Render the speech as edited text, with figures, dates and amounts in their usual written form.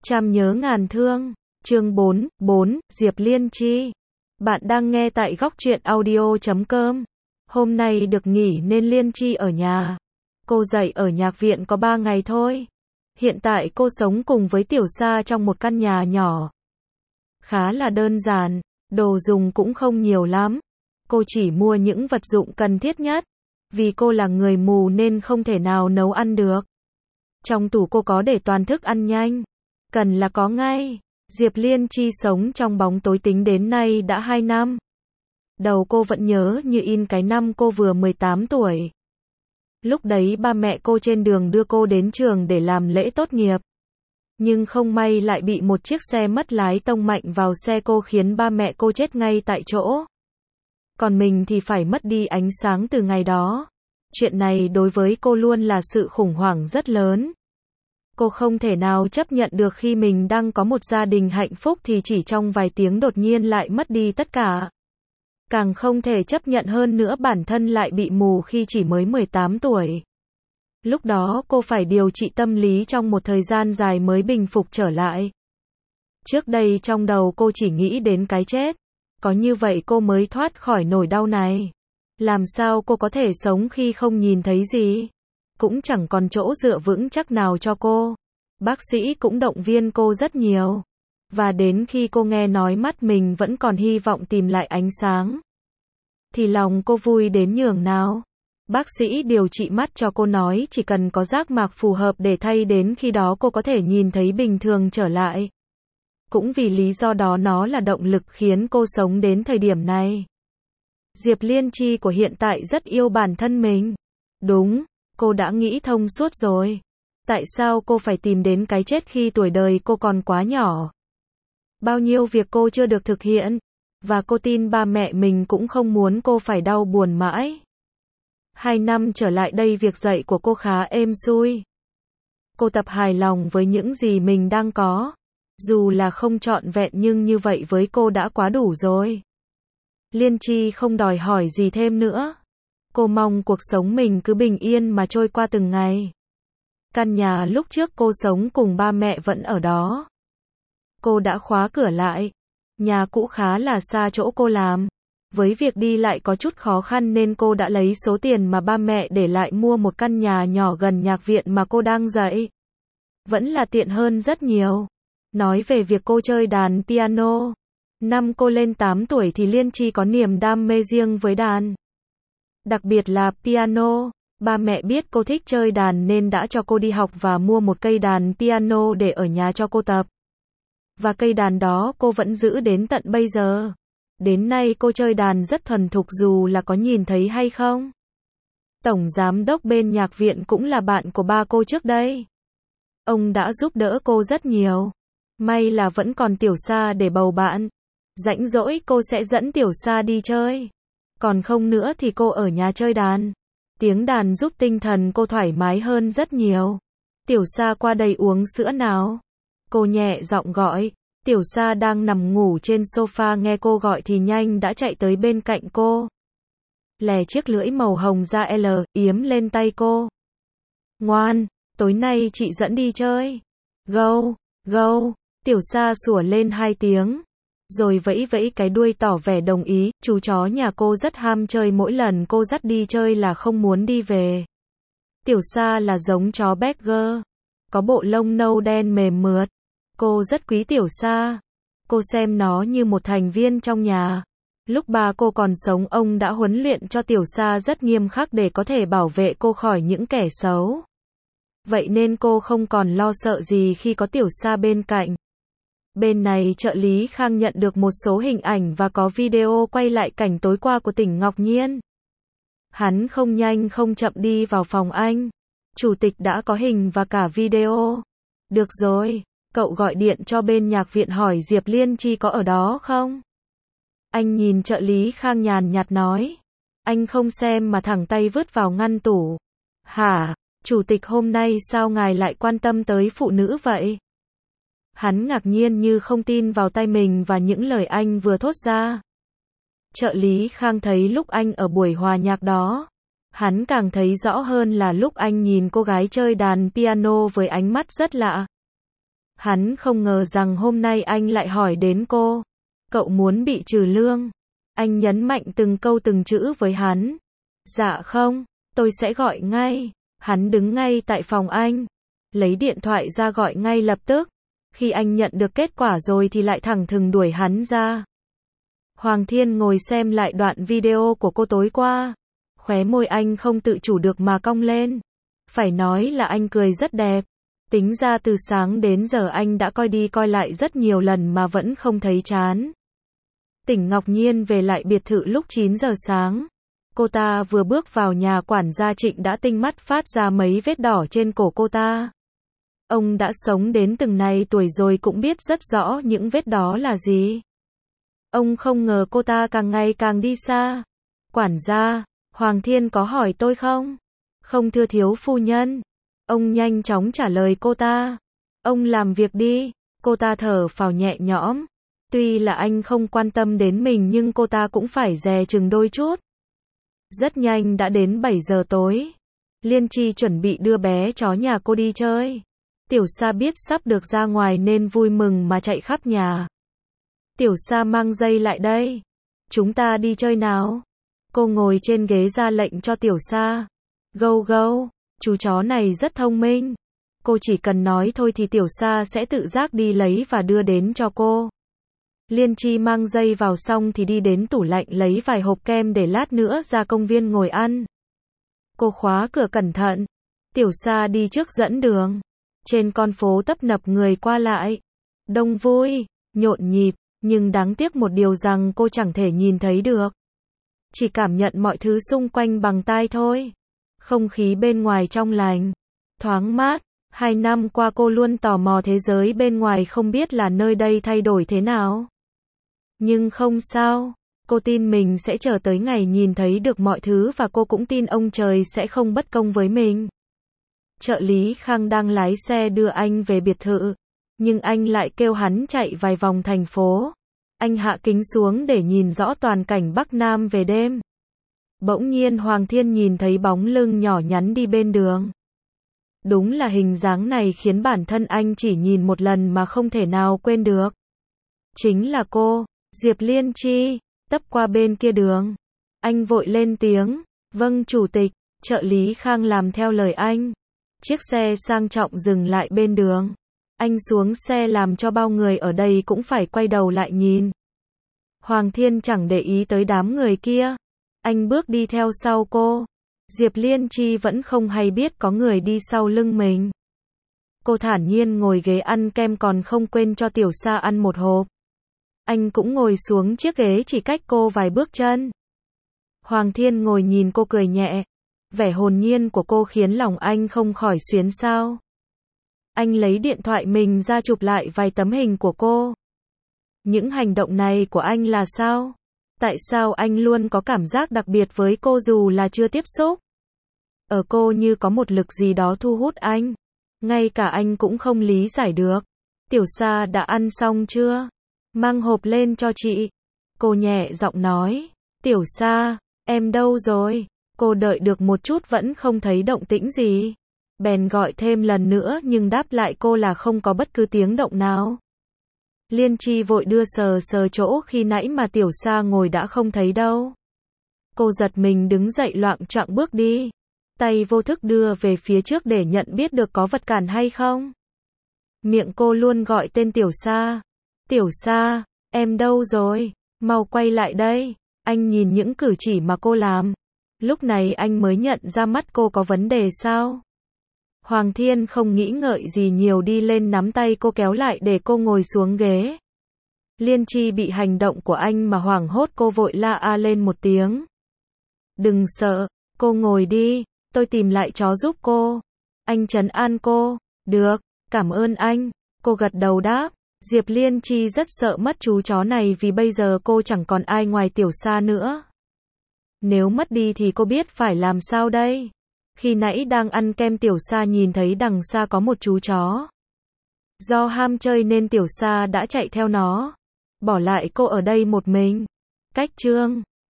Trăm nhớ ngàn thương, chương 4, Diệp Liên Chi. Bạn đang nghe tại góc truyện audio.com. Hôm nay được nghỉ nên Liên Chi ở nhà. Cô dạy ở nhạc viện có 3 ngày thôi. Hiện tại cô sống cùng với Tiểu Sa trong một căn nhà nhỏ. Khá là đơn giản, đồ dùng cũng không nhiều lắm. Cô chỉ mua những vật dụng cần thiết nhất. Vì cô là người mù nên không thể nào nấu ăn được. Trong tủ cô có để toàn thức ăn nhanh. Cần là có ngay. Diệp Liên Chi sống trong bóng tối tính đến nay đã 2 năm. Đầu cô vẫn nhớ như in cái năm cô vừa 18 tuổi. Lúc đấy ba mẹ cô trên đường đưa cô đến trường để làm lễ tốt nghiệp. Nhưng không may lại bị một chiếc xe mất lái tông mạnh vào xe cô khiến ba mẹ cô chết ngay tại chỗ. Còn mình thì phải mất đi ánh sáng từ ngày đó. Chuyện này đối với cô luôn là sự khủng hoảng rất lớn. Cô không thể nào chấp nhận được khi mình đang có một gia đình hạnh phúc thì chỉ trong vài tiếng đột nhiên lại mất đi tất cả. Càng không thể chấp nhận hơn nữa bản thân lại bị mù khi chỉ mới 18 tuổi. Lúc đó cô phải điều trị tâm lý trong một thời gian dài mới bình phục trở lại. Trước đây trong đầu cô chỉ nghĩ đến cái chết. Có như vậy cô mới thoát khỏi nỗi đau này. Làm sao cô có thể sống khi không nhìn thấy gì? Cũng chẳng còn chỗ dựa vững chắc nào cho cô. Bác sĩ cũng động viên cô rất nhiều. Và đến khi cô nghe nói mắt mình vẫn còn hy vọng tìm lại ánh sáng, thì lòng cô vui đến nhường nào. Bác sĩ điều trị mắt cho cô nói chỉ cần có giác mạc phù hợp để thay đến khi đó cô có thể nhìn thấy bình thường trở lại. Cũng vì lý do đó nó là động lực khiến cô sống đến thời điểm này. Diệp Liên Chi của hiện tại rất yêu bản thân mình. Đúng, cô đã nghĩ thông suốt rồi. Tại sao cô phải tìm đến cái chết khi tuổi đời cô còn quá nhỏ? Bao nhiêu việc cô chưa được thực hiện. Và cô tin ba mẹ mình cũng không muốn cô phải đau buồn mãi. 2 năm trở lại đây việc dạy của cô khá êm xuôi. Cô tập hài lòng với những gì mình đang có. Dù là không trọn vẹn nhưng như vậy với cô đã quá đủ rồi. Liên Chi không đòi hỏi gì thêm nữa. Cô mong cuộc sống mình cứ bình yên mà trôi qua từng ngày. Căn nhà lúc trước cô sống cùng ba mẹ vẫn ở đó. Cô đã khóa cửa lại. Nhà cũ khá là xa chỗ cô làm. Với việc đi lại có chút khó khăn nên cô đã lấy số tiền mà ba mẹ để lại mua một căn nhà nhỏ gần nhạc viện mà cô đang dạy. Vẫn là tiện hơn rất nhiều. Nói về việc cô chơi đàn piano. Năm cô lên 8 tuổi thì Liên Chi có niềm đam mê riêng với đàn. Đặc biệt là piano. Ba mẹ biết cô thích chơi đàn nên đã cho cô đi học và mua một cây đàn piano để ở nhà cho cô tập. Và cây đàn đó cô vẫn giữ đến tận bây giờ. Đến nay cô chơi đàn rất thuần thục dù là có nhìn thấy hay không. Tổng giám đốc bên nhạc viện cũng là bạn của ba cô trước đây. Ông đã giúp đỡ cô rất nhiều. May là vẫn còn Tiểu Sa để bầu bạn. Rảnh rỗi cô sẽ dẫn Tiểu Sa đi chơi. Còn không nữa thì cô ở nhà chơi đàn. Tiếng đàn giúp tinh thần cô thoải mái hơn rất nhiều. Tiểu Sa qua đây uống sữa nào. Cô nhẹ giọng gọi. Tiểu Sa đang nằm ngủ trên sofa nghe cô gọi thì nhanh đã chạy tới bên cạnh cô. Lè chiếc lưỡi màu hồng da L, yếm lên tay cô. Ngoan, tối nay chị dẫn đi chơi. Gâu, gâu, Tiểu Sa sủa lên 2 tiếng. Rồi vẫy vẫy cái đuôi tỏ vẻ đồng ý, chú chó nhà cô rất ham chơi mỗi lần cô dắt đi chơi là không muốn đi về. Tiểu Sa là giống chó Berger. Có bộ lông nâu đen mềm mượt. Cô rất quý Tiểu Sa. Cô xem nó như một thành viên trong nhà. Lúc ba cô còn sống ông đã huấn luyện cho Tiểu Sa rất nghiêm khắc để có thể bảo vệ cô khỏi những kẻ xấu. Vậy nên cô không còn lo sợ gì khi có Tiểu Sa bên cạnh. Bên này trợ lý Khang nhận được một số hình ảnh và có video quay lại cảnh tối qua của Tỉnh Ngọc Nhiên. Hắn không nhanh không chậm đi vào phòng anh. Chủ tịch đã có hình và cả video. Được rồi, cậu gọi điện cho bên nhạc viện hỏi Diệp Liên Chi có ở đó không? Anh nhìn trợ lý Khang nhàn nhạt nói. Anh không xem mà thẳng tay vứt vào ngăn tủ. Hả, chủ tịch hôm nay sao ngài lại quan tâm tới phụ nữ vậy? Hắn ngạc nhiên như không tin vào tai mình và những lời anh vừa thốt ra. Trợ lý Khang thấy lúc anh ở buổi hòa nhạc đó. Hắn càng thấy rõ hơn là lúc anh nhìn cô gái chơi đàn piano với ánh mắt rất lạ. Hắn không ngờ rằng hôm nay anh lại hỏi đến cô. Cậu muốn bị trừ lương? Anh nhấn mạnh từng câu từng chữ với hắn. Dạ không, tôi sẽ gọi ngay. Hắn đứng ngay tại phòng anh, lấy điện thoại ra gọi ngay lập tức. Khi anh nhận được kết quả rồi thì lại thẳng thừng đuổi hắn ra. Hoàng Thiên ngồi xem lại đoạn video của cô tối qua. Khóe môi anh không tự chủ được mà cong lên. Phải nói là anh cười rất đẹp. Tính ra từ sáng đến giờ anh đã coi đi coi lại rất nhiều lần mà vẫn không thấy chán. Tỉnh Ngọc Nhiên về lại biệt thự lúc 9 giờ sáng. Cô ta vừa bước vào nhà quản gia Trịnh đã tinh mắt phát ra mấy vết đỏ trên cổ cô ta. Ông đã sống đến từng này tuổi rồi cũng biết rất rõ những vết đó là gì. Ông không ngờ cô ta càng ngày càng đi xa. Quản gia, Hoàng Thiên có hỏi tôi không? Không thưa thiếu phu nhân. Ông nhanh chóng trả lời cô ta. Ông làm việc đi. Cô ta thở phào nhẹ nhõm. Tuy là anh không quan tâm đến mình nhưng cô ta cũng phải dè chừng đôi chút. Rất nhanh đã đến 7 giờ tối. Liên Chi chuẩn bị đưa bé chó nhà cô đi chơi. Tiểu Sa biết sắp được ra ngoài nên vui mừng mà chạy khắp nhà. Tiểu Sa mang dây lại đây. Chúng ta đi chơi nào. Cô ngồi trên ghế ra lệnh cho Tiểu Sa. Gâu gâu, chú chó này rất thông minh. Cô chỉ cần nói thôi thì Tiểu Sa sẽ tự giác đi lấy và đưa đến cho cô. Liên Chi mang dây vào xong thì đi đến tủ lạnh lấy vài hộp kem để lát nữa ra công viên ngồi ăn. Cô khóa cửa cẩn thận. Tiểu Sa đi trước dẫn đường. Trên con phố tấp nập người qua lại. Đông vui, nhộn nhịp, nhưng đáng tiếc một điều rằng cô chẳng thể nhìn thấy được. Chỉ cảm nhận mọi thứ xung quanh bằng tai thôi. Không khí bên ngoài trong lành, thoáng mát. 2 năm qua cô luôn tò mò thế giới bên ngoài không biết là nơi đây thay đổi thế nào. Nhưng không sao, cô tin mình sẽ chờ tới ngày nhìn thấy được mọi thứ và cô cũng tin ông trời sẽ không bất công với mình. Trợ lý Khang đang lái xe đưa anh về biệt thự, nhưng anh lại kêu hắn chạy vài vòng thành phố. Anh hạ kính xuống để nhìn rõ toàn cảnh Bắc Nam về đêm. Bỗng nhiên Hoàng Thiên nhìn thấy bóng lưng nhỏ nhắn đi bên đường. Đúng là hình dáng này khiến bản thân anh chỉ nhìn một lần mà không thể nào quên được. Chính là cô, Diệp Liên Chi, tấp qua bên kia đường. Anh vội lên tiếng, vâng chủ tịch, trợ lý Khang làm theo lời anh. Chiếc xe sang trọng dừng lại bên đường. Anh xuống xe làm cho bao người ở đây cũng phải quay đầu lại nhìn. Hoàng Thiên chẳng để ý tới đám người kia. Anh bước đi theo sau cô. Diệp Liên Chi vẫn không hay biết có người đi sau lưng mình. Cô thản nhiên ngồi ghế ăn kem còn không quên cho Tiểu Sa ăn một hộp. Anh cũng ngồi xuống chiếc ghế chỉ cách cô vài bước chân. Hoàng Thiên ngồi nhìn cô cười nhẹ. Vẻ hồn nhiên của cô khiến lòng anh không khỏi xuyến xao. Anh lấy điện thoại mình ra chụp lại vài tấm hình của cô. Những hành động này của anh là sao? Tại sao anh luôn có cảm giác đặc biệt với cô dù là chưa tiếp xúc? Ở cô như có một lực gì đó thu hút anh. Ngay cả anh cũng không lý giải được. Tiểu Sa đã ăn xong chưa? Mang hộp lên cho chị. Cô nhẹ giọng nói. Tiểu Sa, em đâu rồi? Cô đợi được một chút vẫn không thấy động tĩnh gì. Bèn gọi thêm lần nữa nhưng đáp lại cô là không có bất cứ tiếng động nào. Liên Chi vội đưa sờ sờ chỗ khi nãy mà Tiểu Sa ngồi đã không thấy đâu. Cô giật mình đứng dậy loạng choạng bước đi. Tay vô thức đưa về phía trước để nhận biết được có vật cản hay không. Miệng cô luôn gọi tên Tiểu Sa. Tiểu Sa, em đâu rồi? Mau quay lại đây. Anh nhìn những cử chỉ mà cô làm. Lúc này anh mới nhận ra mắt cô có vấn đề sao? Hoàng Thiên không nghĩ ngợi gì nhiều đi lên nắm tay cô kéo lại để cô ngồi xuống ghế. Liên Chi bị hành động của anh mà hoảng hốt, cô vội la a lên một tiếng. Đừng sợ, cô ngồi đi, tôi tìm lại chó giúp cô. Anh trấn an cô. Được, cảm ơn anh. Cô gật đầu đáp. Diệp Liên Chi rất sợ mất chú chó này vì bây giờ cô chẳng còn ai ngoài Tiểu Sa nữa. Nếu mất đi thì cô biết phải làm sao đây? Khi nãy đang ăn kem Tiểu Sa nhìn thấy đằng xa có một chú chó. Do ham chơi nên Tiểu Sa đã chạy theo nó. Bỏ lại cô ở đây một mình. Cách chương